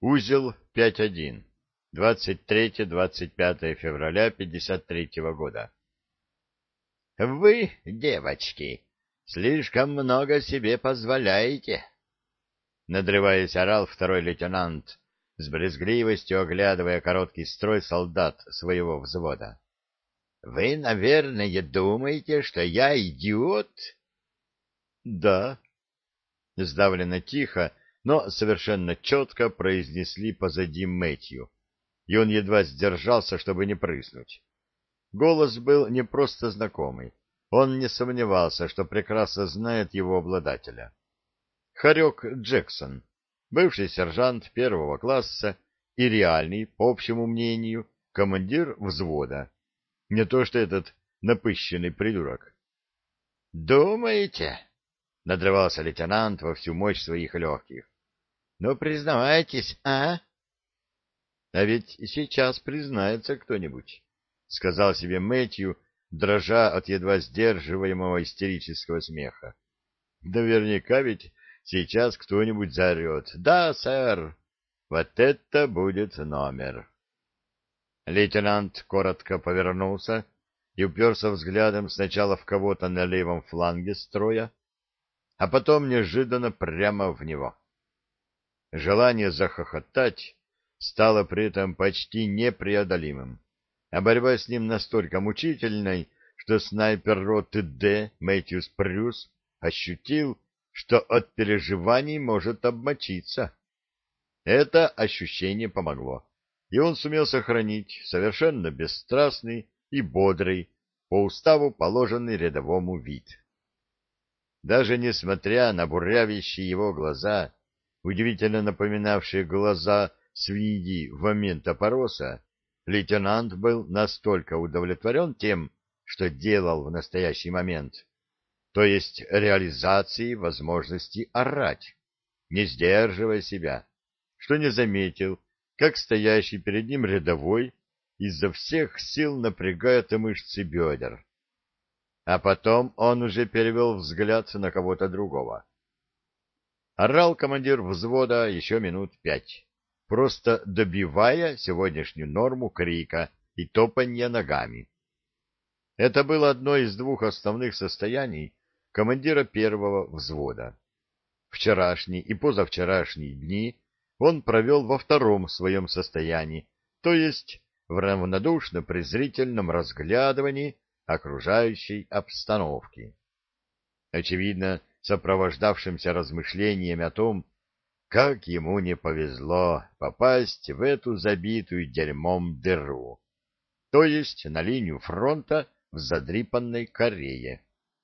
Узел 5.1. 23-25 февраля 53 года. Вы, девочки, слишком много себе позволяете, надрываясь, орал второй лейтенант, с брезгливостью оглядывая короткий строй солдат своего взвода. Вы, наверное, думаете, что я идиот? Да, сдавленно тихо, но совершенно четко произнесли позади Мэтью, и он едва сдержался, чтобы не прыснуть. Голос был не просто знакомый, он не сомневался, что прекрасно знает его обладателя. Хорек Джексон, бывший сержант первого класса и реальный, по общему мнению, командир взвода. Не то что этот напыщенный придурок. «Думаете?» — надрывался лейтенант во всю мощь своих легких. «Ну, признавайтесь, а?» «А ведь сейчас признается кто-нибудь», — сказал себе Мэтью, дрожа от едва сдерживаемого истерического смеха. «Наверняка ведь сейчас кто-нибудь заорет. Да, сэр, вот это будет номер». Лейтенант коротко повернулся и уперся взглядом сначала в кого-то на левом фланге строя, а потом неожиданно прямо в него. Желание захохотать стало при этом почти непреодолимым, а борьба с ним настолько мучительной, что снайпер роты Д. Мэтью Спрюс ощутил, что от переживаний может обмочиться. Это ощущение помогло, и он сумел сохранить совершенно бесстрастный и бодрый, по уставу положенный рядовому вид. Даже несмотря на буравящие его глаза, удивительно напоминавшие глаза свиньи в момент опороса, лейтенант был настолько удовлетворен тем, что делал в настоящий момент, то есть реализацией возможности орать, не сдерживая себя, что не заметил, как стоящий перед ним рядовой изо всех сил напрягает мышцы бедер. А потом он уже перевел взгляд на кого-то другого. Орал командир взвода еще минут 5, просто добивая сегодняшнюю норму крика и топанья ногами. Это было одно из двух основных состояний командира первого взвода. Вчерашний и позавчерашние дни он провел во втором своем состоянии, то есть в равнодушно-презрительном разглядывании окружающей обстановки. Очевидно, сопровождавшимся размышлениями о том, как ему не повезло попасть в эту забитую дерьмом дыру, то есть на линию фронта в задрипанной Корее.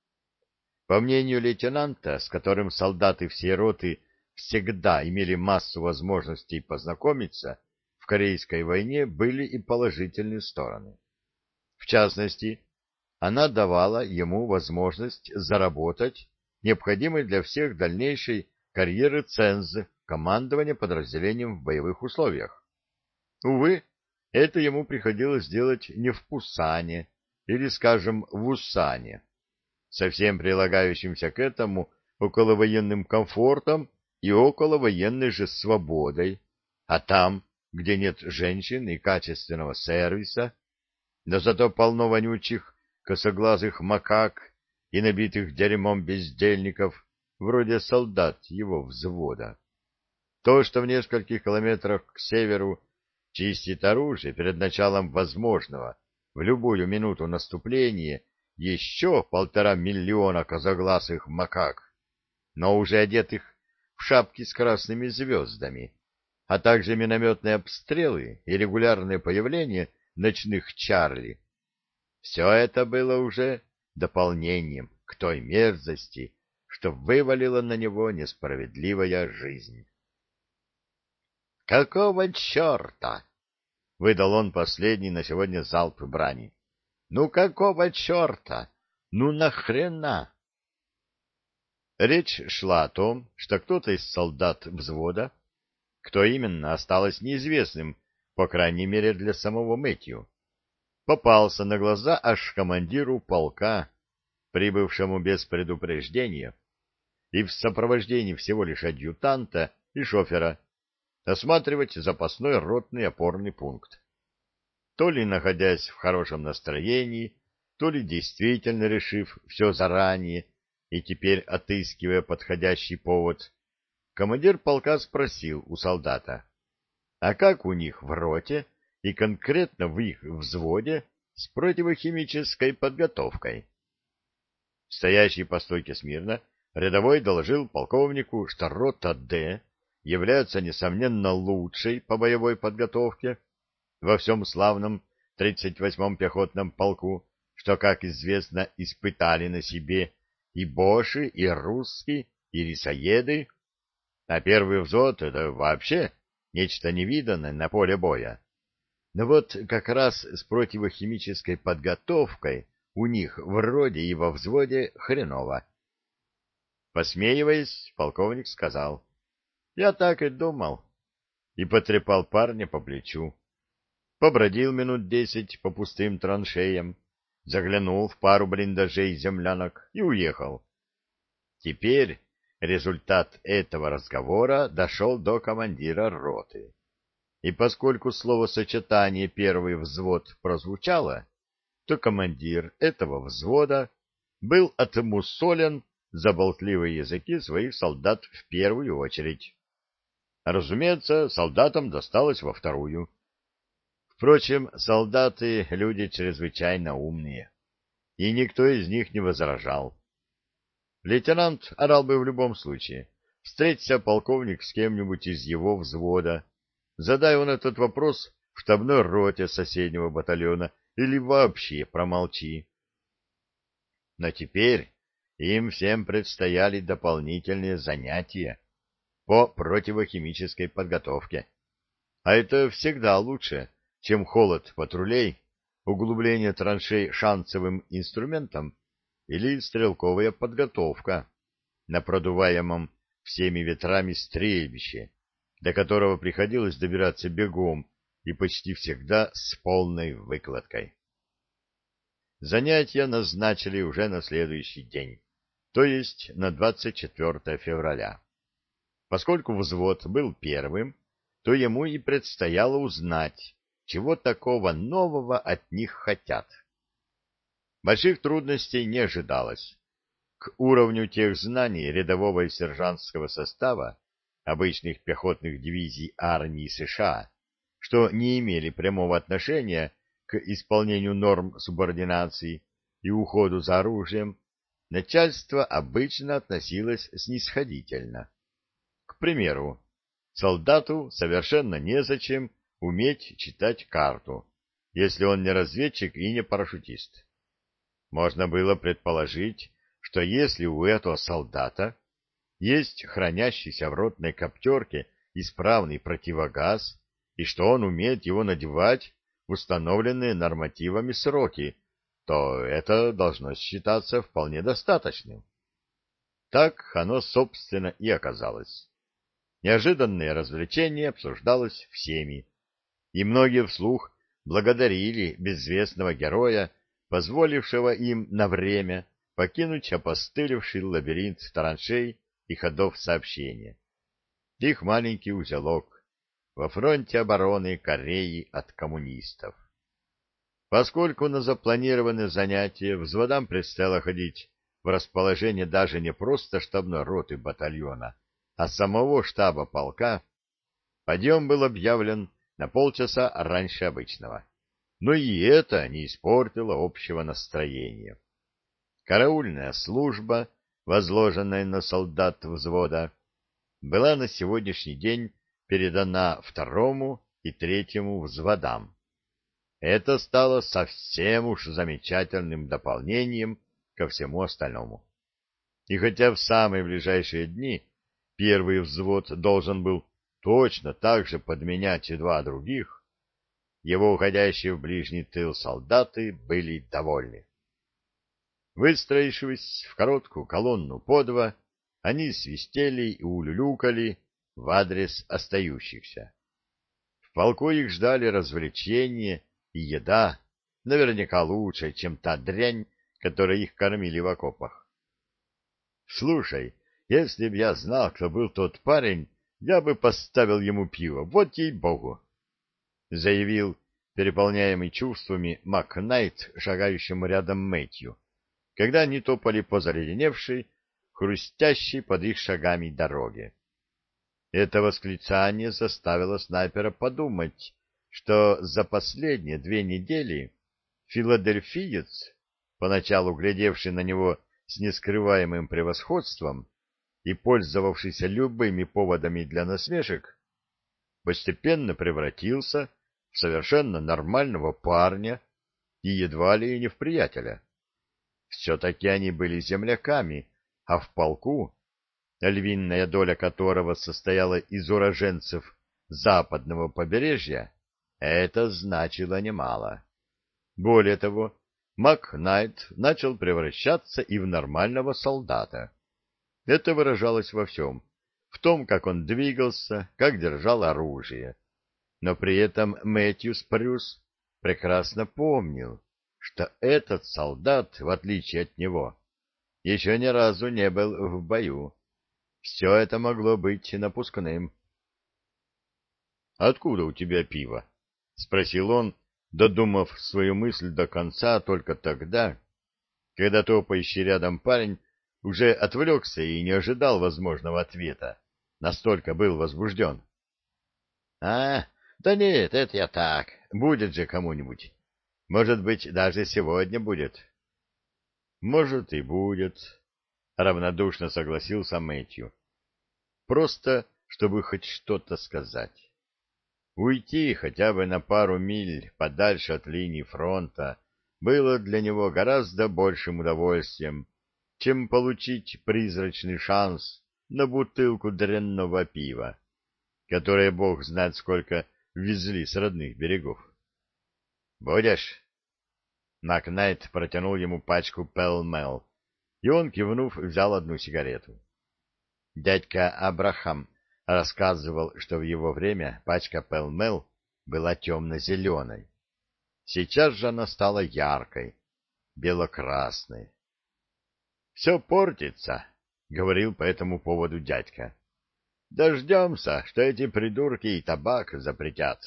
По мнению лейтенанта, с которым солдаты всей роты всегда имели массу возможностей познакомиться, в Корейской войне были и положительные стороны. В частности, она давала ему возможность заработать необходимый для всех дальнейшей карьеры ценз командования подразделением в боевых условиях. Увы, это ему приходилось делать не в Пусане или, скажем, в Усане, со всем прилагающимся к этому околовоенным комфортом и околовоенной же свободой, а там, где нет женщин и качественного сервиса, но зато полно вонючих косоглазых макак и набитых дерьмом бездельников, вроде солдат его взвода. То, что в нескольких километрах к северу чистит оружие перед началом возможного в любую минуту наступления еще 1,5 миллиона козогласых макак, но уже одетых в шапки с красными звездами, а также минометные обстрелы и регулярное появление ночных Чарли. Все это было уже дополнением к той мерзости, что вывалила на него несправедливая жизнь. «Какого черта?» — выдал он последний на сегодня залп брани. «Ну какого черта? Ну нахрена?» Речь шла о том, что кто-то из солдат взвода, кто именно, осталось неизвестным, по крайней мере для самого Мэтью, попался на глаза аж командиру полка, прибывшему без предупреждения, и в сопровождении всего лишь адъютанта и шофера, осматривать запасной ротный опорный пункт. То ли находясь в хорошем настроении, то ли действительно решив все заранее и теперь отыскивая подходящий повод, командир полка спросил у солдата, а как у них в роте и конкретно в их взводе с противохимической подготовкой. Стоящий по стойке смирно, рядовой доложил полковнику, что рота «Д» является, несомненно, лучшей по боевой подготовке во всем славном 38-м пехотном полку, что, как известно, испытали на себе и боши, и русские, и рисоеды, а первый взвод — это вообще нечто невиданное на поле боя. Но вот как раз с противохимической подготовкой у них вроде и во взводе хреново. Посмеиваясь, полковник сказал: «Я так и думал», и потрепал парня по плечу. Побродил минут 10 по пустым траншеям, заглянул в пару блиндажей землянок и уехал. Теперь результат этого разговора дошел до командира роты. И поскольку словосочетание «первый взвод» прозвучало, то командир этого взвода был отмусолен за болтливые языки своих солдат в первую очередь. Разумеется, солдатам досталось во вторую. Впрочем, солдаты — люди чрезвычайно умные, и никто из них не возражал. Лейтенант орал бы в любом случае. Встреться полковник с кем-нибудь из его взвода, задай он этот вопрос в штабной роте соседнего батальона или вообще промолчи. Но теперь им всем предстояли дополнительные занятия по противохимической подготовке. А это всегда лучше, чем холод патрулей, углубление траншей шансовым инструментом или стрелковая подготовка на продуваемом всеми ветрами стрельбище, до которого приходилось добираться бегом и почти всегда с полной выкладкой. Занятия назначили уже на следующий день, то есть на 24 февраля. Поскольку взвод был первым, то ему и предстояло узнать, чего такого нового от них хотят. Больших трудностей не ожидалось. К уровню тех знаний рядового и сержантского состава обычных пехотных дивизий армии США, что не имели прямого отношения к исполнению норм субординации и уходу за оружием, начальство обычно относилось снисходительно. К примеру, солдату совершенно незачем уметь читать карту, если он не разведчик и не парашютист. Можно было предположить, что если у этого солдата есть хранящийся в ротной коптерке исправный противогаз, и что он умеет его надевать в установленные нормативами сроки, то это должно считаться вполне достаточным. Так оно, собственно, и оказалось. Неожиданное развлечение обсуждалось всеми, и многие вслух благодарили безвестного героя, позволившего им на время покинуть опостылевший лабиринт траншей и ходов сообщения. Их маленький узелок во фронте обороны Кореи от коммунистов. Поскольку на запланированные занятия взводам предстояло ходить в расположение даже не просто штабной роты батальона, а самого штаба полка, подъем был объявлен на полчаса раньше обычного. Но и это не испортило общего настроения. Караульная служба, возложенная на солдат взвода, была на сегодняшний день передана второму и третьему взводам. Это стало совсем уж замечательным дополнением ко всему остальному. И хотя в самые ближайшие дни первый взвод должен был точно так же подменять и два других, его уходящие в ближний тыл солдаты были довольны. Выстроившись в короткую колонну по два, они свистели и улюлюкали в адрес остающихся. В полку их ждали развлечения и еда, наверняка лучше, чем та дрянь, которой их кормили в окопах. — Слушай, если б я знал, кто был тот парень, я бы поставил ему пиво, вот ей-богу, — заявил переполняемый чувствами Макнайт, шагающему рядом Мэтью, когда они топали по заледеневшей, хрустящей под их шагами дороге. Это восклицание заставило снайпера подумать, что за последние 2 недели филадельфиец, поначалу глядевший на него с нескрываемым превосходством и пользовавшийся любыми поводами для насмешек, постепенно превратился в совершенно нормального парня и едва ли не в приятеля. Все-таки они были земляками, а в полку, львиная доля которого состояла из уроженцев западного побережья, это значило немало. Более того, Макнайт начал превращаться и в нормального солдата. Это выражалось во всем, в том, как он двигался, как держал оружие. Но при этом Мэтью Спрюс прекрасно помнил, что этот солдат, в отличие от него, еще ни разу не был в бою. Все это могло быть напускным. — Откуда у тебя пиво? — спросил он, додумав свою мысль до конца только тогда, когда топающий рядом парень уже отвлекся и не ожидал возможного ответа, настолько был возбужден. — Да нет, это я так, будет же кому-нибудь. Может быть, даже сегодня будет. — Может, и будет, — равнодушно согласился Мэтью. — Просто, чтобы хоть что-то сказать. Уйти хотя бы на пару миль подальше от линии фронта было для него гораздо большим удовольствием, чем получить призрачный шанс на бутылку дрянного пива, которое бог знает сколько везли с родных берегов. «Будешь?» Макнайт протянул ему пачку Пелл-Мелл, и он, кивнув, взял одну сигарету. Дядька Абрахам рассказывал, что в его время пачка Пелл-Мелл была темно-зеленой. Сейчас же она стала яркой, бело-красной. «Все портится», — говорил по этому поводу дядька. «Дождемся, что эти придурки и табак запретят».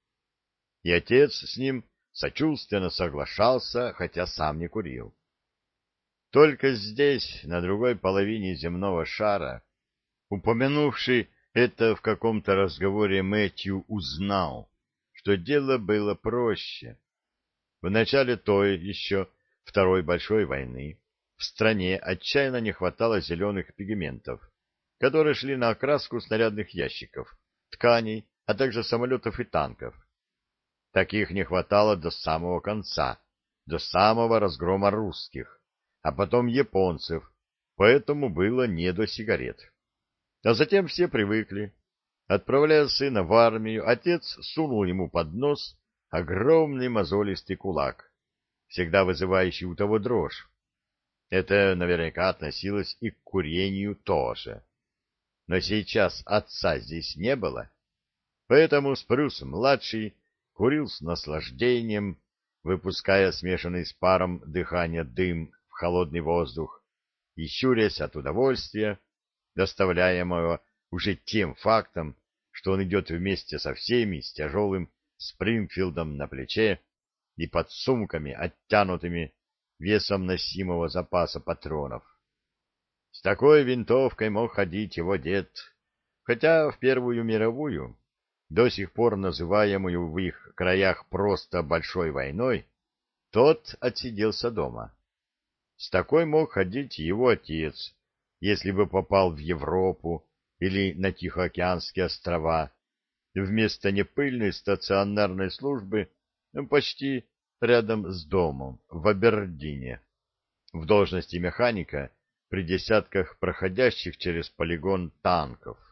И отец с ним сочувственно соглашался, хотя сам не курил. Только здесь, на другой половине земного шара, упомянувший это в каком-то разговоре, Мэтью узнал, что дело было проще. В начале той еще Второй большой войны в стране отчаянно не хватало зеленых пигментов, которые шли на окраску снарядных ящиков, тканей, а также самолетов и танков. Таких не хватало до самого конца, до самого разгрома русских, а потом японцев, поэтому было не до сигарет. А затем все привыкли. Отправляя сына в армию, отец сунул ему под нос огромный мозолистый кулак, всегда вызывающий у того дрожь. Это наверняка относилось и к курению тоже. Но сейчас отца здесь не было, поэтому Спрюс-младший курил с наслаждением, выпуская смешанный с паром дыхания дым в холодный воздух и щурясь от удовольствия, доставляемого уже тем фактом, что он идет вместе со всеми с тяжелым Спрингфилдом на плече и под сумками, оттянутыми весом носимого запаса патронов. С такой винтовкой мог ходить его дед, хотя в Первую мировую, до сих пор называемую в их краях просто Большой войной, тот отсиделся дома. С такой мог ходить его отец, если бы попал в Европу или на Тихоокеанские острова, вместо непыльной стационарной службы почти рядом с домом, в Абердине, в должности механика при десятках проходящих через полигон танков.